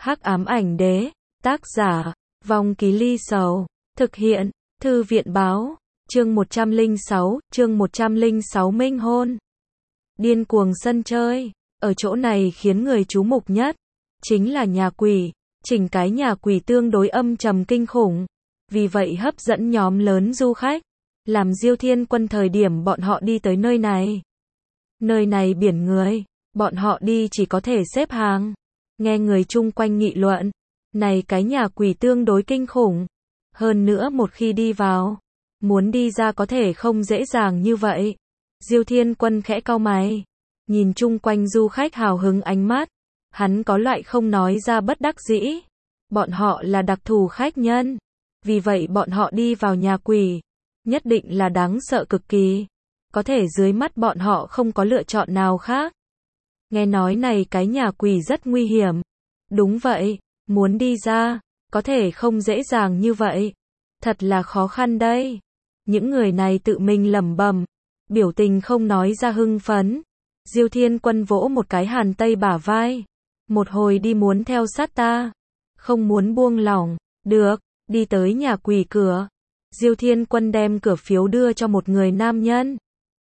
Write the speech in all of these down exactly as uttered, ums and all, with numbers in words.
Hắc ám ảnh đế, tác giả, Vong Ký Ly Sầu, thực hiện, Thư viện báo, chương một trăm lẻ sáu, chương một trăm lẻ sáu minh hôn. Điên cuồng sân chơi, ở chỗ này khiến người chú mục nhất, chính là nhà quỷ, chỉnh cái nhà quỷ tương đối âm trầm kinh khủng, vì vậy hấp dẫn nhóm lớn du khách, làm Diêu Thiên Quân thời điểm bọn họ đi tới nơi này. Nơi này biển người, bọn họ đi chỉ có thể xếp hàng, nghe người chung quanh nghị luận, này cái nhà quỷ tương đối kinh khủng, hơn nữa một khi đi vào, muốn đi ra có thể không dễ dàng như vậy. Diêu Thiên Quân khẽ cau mày, nhìn chung quanh du khách hào hứng ánh mắt, hắn có loại không nói ra bất đắc dĩ, bọn họ là đặc thù khách nhân, vì vậy bọn họ đi vào nhà quỷ, nhất định là đáng sợ cực kỳ, có thể dưới mắt bọn họ không có lựa chọn nào khác. Nghe nói này cái nhà quỷ rất nguy hiểm, đúng vậy, muốn đi ra, có thể không dễ dàng như vậy, thật là khó khăn đây. Những người này tự mình lẩm bẩm, biểu tình không nói ra hưng phấn. Diêu Thiên Quân vỗ một cái Hàn Tây bả vai, một hồi đi muốn theo sát ta, không muốn buông lỏng, được, đi tới nhà quỷ cửa. Diêu Thiên Quân đem cửa phiếu đưa cho một người nam nhân.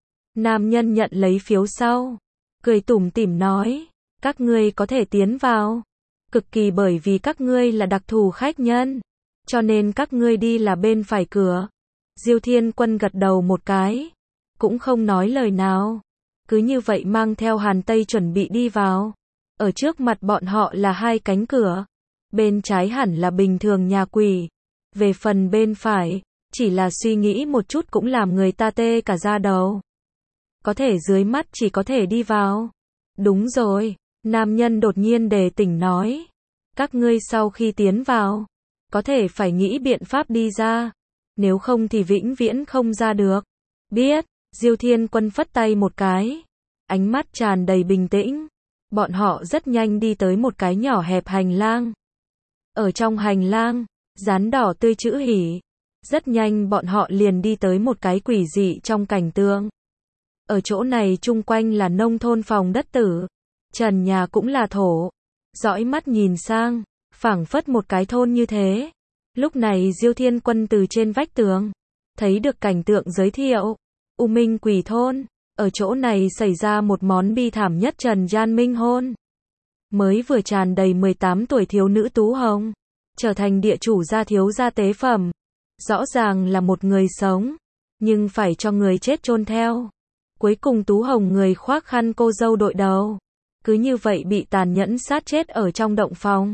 Nam nhân nhận lấy phiếu sau, cười tủm tỉm nói, các ngươi có thể tiến vào, cực kỳ bởi vì các ngươi là đặc thù khách nhân, cho nên các ngươi đi là bên phải cửa. Diêu Thiên Quân gật đầu một cái, cũng không nói lời nào, cứ như vậy mang theo Hàn Tây chuẩn bị đi vào. Ở trước mặt bọn họ là hai cánh cửa, bên trái hẳn là bình thường nhà quỷ, về phần bên phải, chỉ là suy nghĩ một chút cũng làm người ta tê cả da đầu. Có thể dưới mắt chỉ có thể đi vào. Đúng rồi, nam nhân đột nhiên đề tỉnh nói, các ngươi sau khi tiến vào, có thể phải nghĩ biện pháp đi ra, nếu không thì vĩnh viễn không ra được. Biết, Diêu Thiên Quân phất tay một cái, ánh mắt tràn đầy bình tĩnh. Bọn họ rất nhanh đi tới một cái nhỏ hẹp hành lang. Ở trong hành lang, dán đỏ tươi chữ hỉ. Rất nhanh bọn họ liền đi tới một cái quỷ dị trong cảnh tượng. Ở chỗ này chung quanh là nông thôn phòng đất tử, trần nhà cũng là thổ. Dõi mắt nhìn sang, phảng phất một cái thôn như thế. Lúc này Diêu Thiên Quân từ trên vách tường, thấy được cảnh tượng giới thiệu. U Minh Quỷ Thôn, ở chỗ này xảy ra một món bi thảm nhất trần gian minh hôn. Mới vừa tràn đầy mười tám tuổi thiếu nữ Tú Hồng, trở thành địa chủ gia thiếu gia tế phẩm. Rõ ràng là một người sống, nhưng phải cho người chết chôn theo. Cuối cùng Tú Hồng người khoác khăn cô dâu đội đầu, cứ như vậy bị tàn nhẫn sát chết ở trong động phòng.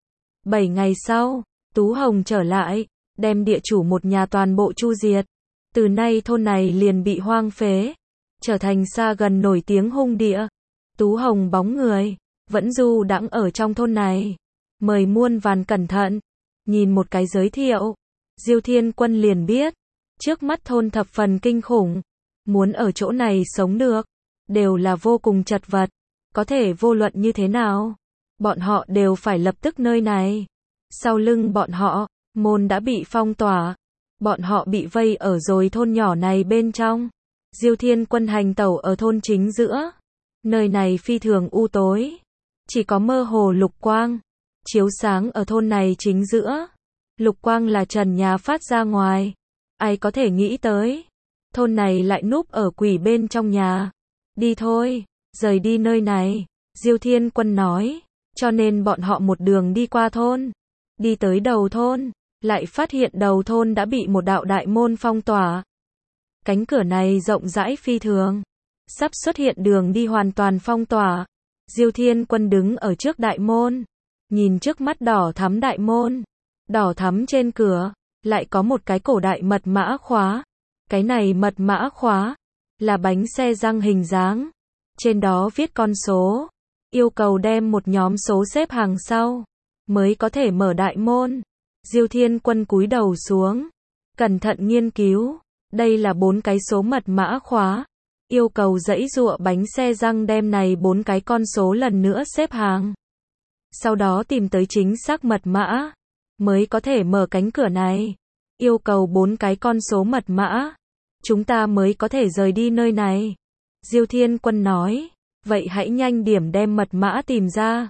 Bảy ngày sau, Tú Hồng trở lại, đem địa chủ một nhà toàn bộ chu diệt. Từ nay thôn này liền bị hoang phế, trở thành xa gần nổi tiếng hung địa. Tú Hồng bóng người, vẫn du đãng ở trong thôn này. Mời muôn vàn cẩn thận, nhìn một cái giới thiệu. Diêu Thiên Quân liền biết, trước mắt thôn thập phần kinh khủng, muốn ở chỗ này sống được, đều là vô cùng chật vật, có thể vô luận như thế nào, bọn họ đều phải lập tức nơi này. Sau lưng bọn họ, môn đã bị phong tỏa, bọn họ bị vây ở rồi thôn nhỏ này bên trong. Diêu Thiên Quân hành tẩu ở thôn chính giữa, nơi này phi thường u tối, chỉ có mơ hồ lục quang, chiếu sáng ở thôn này chính giữa. Lục quang là trần nhà phát ra ngoài, ai có thể nghĩ tới, thôn này lại núp ở quỷ bên trong nhà. Đi thôi, rời đi nơi này, Diêu Thiên Quân nói, cho nên bọn họ một đường đi qua thôn, đi tới đầu thôn, lại phát hiện đầu thôn đã bị một đạo đại môn phong tỏa. Cánh cửa này rộng rãi phi thường, sắp xuất hiện đường đi hoàn toàn phong tỏa. Diêu Thiên Quân đứng ở trước đại môn, nhìn trước mắt đỏ thắm đại môn. Đỏ thắm trên cửa, lại có một cái cổ đại mật mã khóa. Cái này mật mã khóa, là bánh xe răng hình dáng. Trên đó viết con số, yêu cầu đem một nhóm số xếp hàng sau, mới có thể mở đại môn. Diêu Thiên Quân cúi đầu xuống, cẩn thận nghiên cứu. Đây là bốn cái số mật mã khóa, yêu cầu giãy giụa bánh xe răng đem này bốn cái con số lần nữa xếp hàng. Sau đó tìm tới chính xác mật mã, mới có thể mở cánh cửa này. Yêu cầu bốn cái con số mật mã, chúng ta mới có thể rời đi nơi này. Diêu Thiên Quân nói, vậy hãy nhanh điểm đem mật mã tìm ra.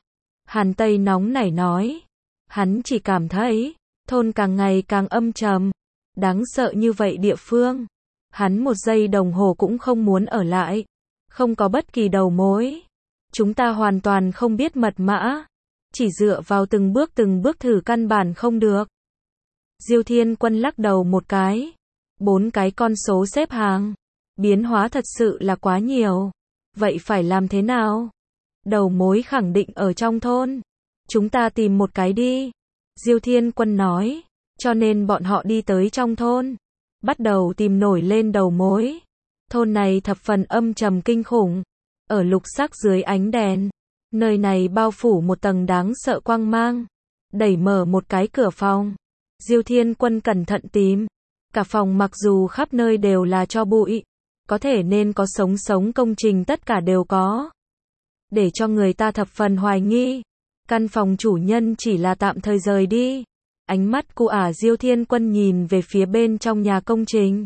Hàn Tây nóng nảy nói. Hắn chỉ cảm thấy, thôn càng ngày càng âm trầm. Đáng sợ như vậy địa phương. Hắn một giây đồng hồ cũng không muốn ở lại. Không có bất kỳ đầu mối. Chúng ta hoàn toàn không biết mật mã. Chỉ dựa vào từng bước từng bước thử căn bản không được. Diêu Thiên Quân lắc đầu một cái. Bốn cái con số xếp hàng. Biến hóa thật sự là quá nhiều. Vậy phải làm thế nào? Đầu mối khẳng định ở trong thôn. Chúng ta tìm một cái đi. Diêu Thiên Quân nói. Cho nên bọn họ đi tới trong thôn. Bắt đầu tìm nổi lên đầu mối. Thôn này thập phần âm trầm kinh khủng. Ở lục sắc dưới ánh đèn. Nơi này bao phủ một tầng đáng sợ quang mang. Đẩy mở một cái cửa phòng. Diêu Thiên Quân cẩn thận tìm. Cả phòng mặc dù khắp nơi đều là tro bụi. Có thể nên có sống sống công trình tất cả đều có. Để cho người ta thập phần hoài nghi. Căn phòng chủ nhân chỉ là tạm thời rời đi. Ánh mắt của ả Diêu Thiên Quân nhìn về phía bên trong nhà công trình.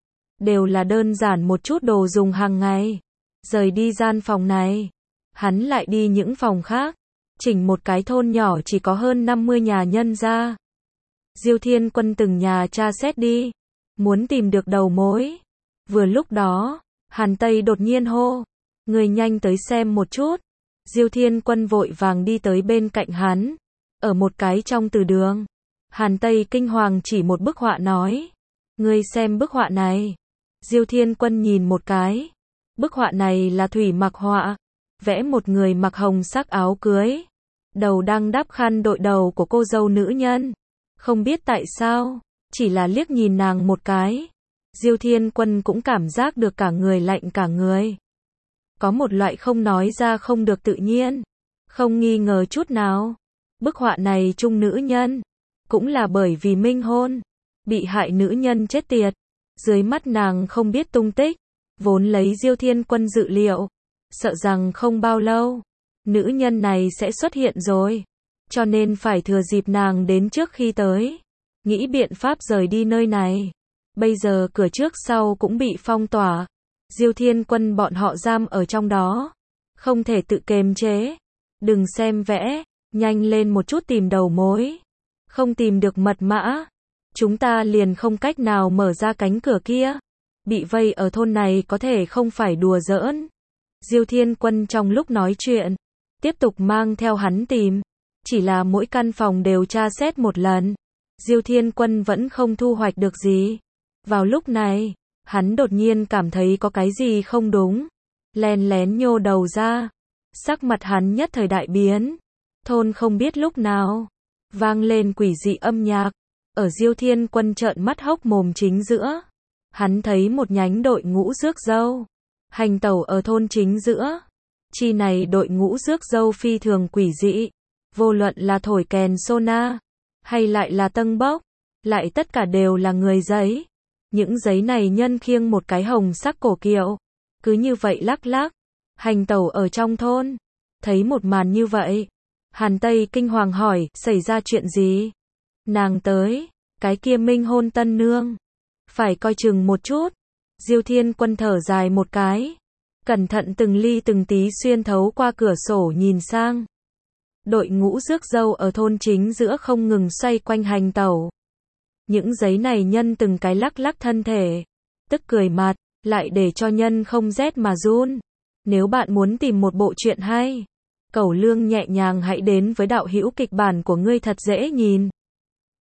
Đều là đơn giản một chút đồ dùng hàng ngày. Rời đi gian phòng này. Hắn lại đi những phòng khác. Chỉnh một cái thôn nhỏ chỉ có hơn năm mươi nhà nhân gia. Diêu Thiên Quân từng nhà tra xét đi. Muốn tìm được đầu mối. Vừa lúc đó, Hàn Tây đột nhiên hô. Người nhanh tới xem một chút. Diêu Thiên Quân vội vàng đi tới bên cạnh hắn. Ở một cái trong từ đường. Hàn Tây kinh hoàng chỉ một bức họa nói. Người xem bức họa này. Diêu Thiên Quân nhìn một cái. Bức họa này là thủy mặc họa. Vẽ một người mặc hồng sắc áo cưới. Đầu đang đắp khăn đội đầu của cô dâu nữ nhân. Không biết tại sao. Chỉ là liếc nhìn nàng một cái. Diêu Thiên Quân cũng cảm giác được cả người lạnh cả người. Có một loại không nói ra không được tự nhiên. Không nghi ngờ chút nào. Bức họa này chung nữ nhân. Cũng là bởi vì minh hôn. Bị hại nữ nhân chết tiệt. Dưới mắt nàng không biết tung tích. Vốn lấy Diêu Thiên Quân dự liệu. Sợ rằng không bao lâu. Nữ nhân này sẽ xuất hiện rồi. Cho nên phải thừa dịp nàng đến trước khi tới. Nghĩ biện pháp rời đi nơi này. Bây giờ cửa trước sau cũng bị phong tỏa. Diêu Thiên Quân bọn họ giam ở trong đó. Không thể tự kiềm chế. Đừng xem vẽ. Nhanh lên một chút tìm đầu mối. Không tìm được mật mã. Chúng ta liền không cách nào mở ra cánh cửa kia. Bị vây ở thôn này có thể không phải đùa giỡn. Diêu Thiên Quân trong lúc nói chuyện. Tiếp tục mang theo hắn tìm. Chỉ là mỗi căn phòng đều tra xét một lần. Diêu Thiên Quân vẫn không thu hoạch được gì. Vào lúc này, hắn đột nhiên cảm thấy có cái gì không đúng. Len lén nhô đầu ra. Sắc mặt hắn nhất thời đại biến. Thôn không biết lúc nào. Vang lên quỷ dị âm nhạc. Ở Diêu Thiên Quân trợn mắt hốc mồm chính giữa. Hắn thấy một nhánh đội ngũ rước dâu. Hành tẩu ở thôn chính giữa. Chi này đội ngũ rước dâu phi thường quỷ dị. Vô luận là thổi kèn sona. Hay lại là tâng bốc. Lại tất cả đều là người giấy. Những giấy này nhân khiêng một cái hồng sắc cổ kiệu. Cứ như vậy lắc lắc. Hành tẩu ở trong thôn. Thấy một màn như vậy. Hàn Tây kinh hoàng hỏi, xảy ra chuyện gì? Nàng tới. Cái kia minh hôn tân nương. Phải coi chừng một chút. Diêu Thiên Quân thở dài một cái. Cẩn thận từng ly từng tí xuyên thấu qua cửa sổ nhìn sang. Đội ngũ rước dâu ở thôn chính giữa không ngừng xoay quanh hành tẩu. Những giấy này nhân từng cái lắc lắc thân thể. Tức cười mặt, lại để cho nhân không rét mà run. Nếu bạn muốn tìm một bộ truyện hay, Cẩu Lương nhẹ nhàng hãy đến với đạo hữu kịch bản của ngươi thật dễ nhìn.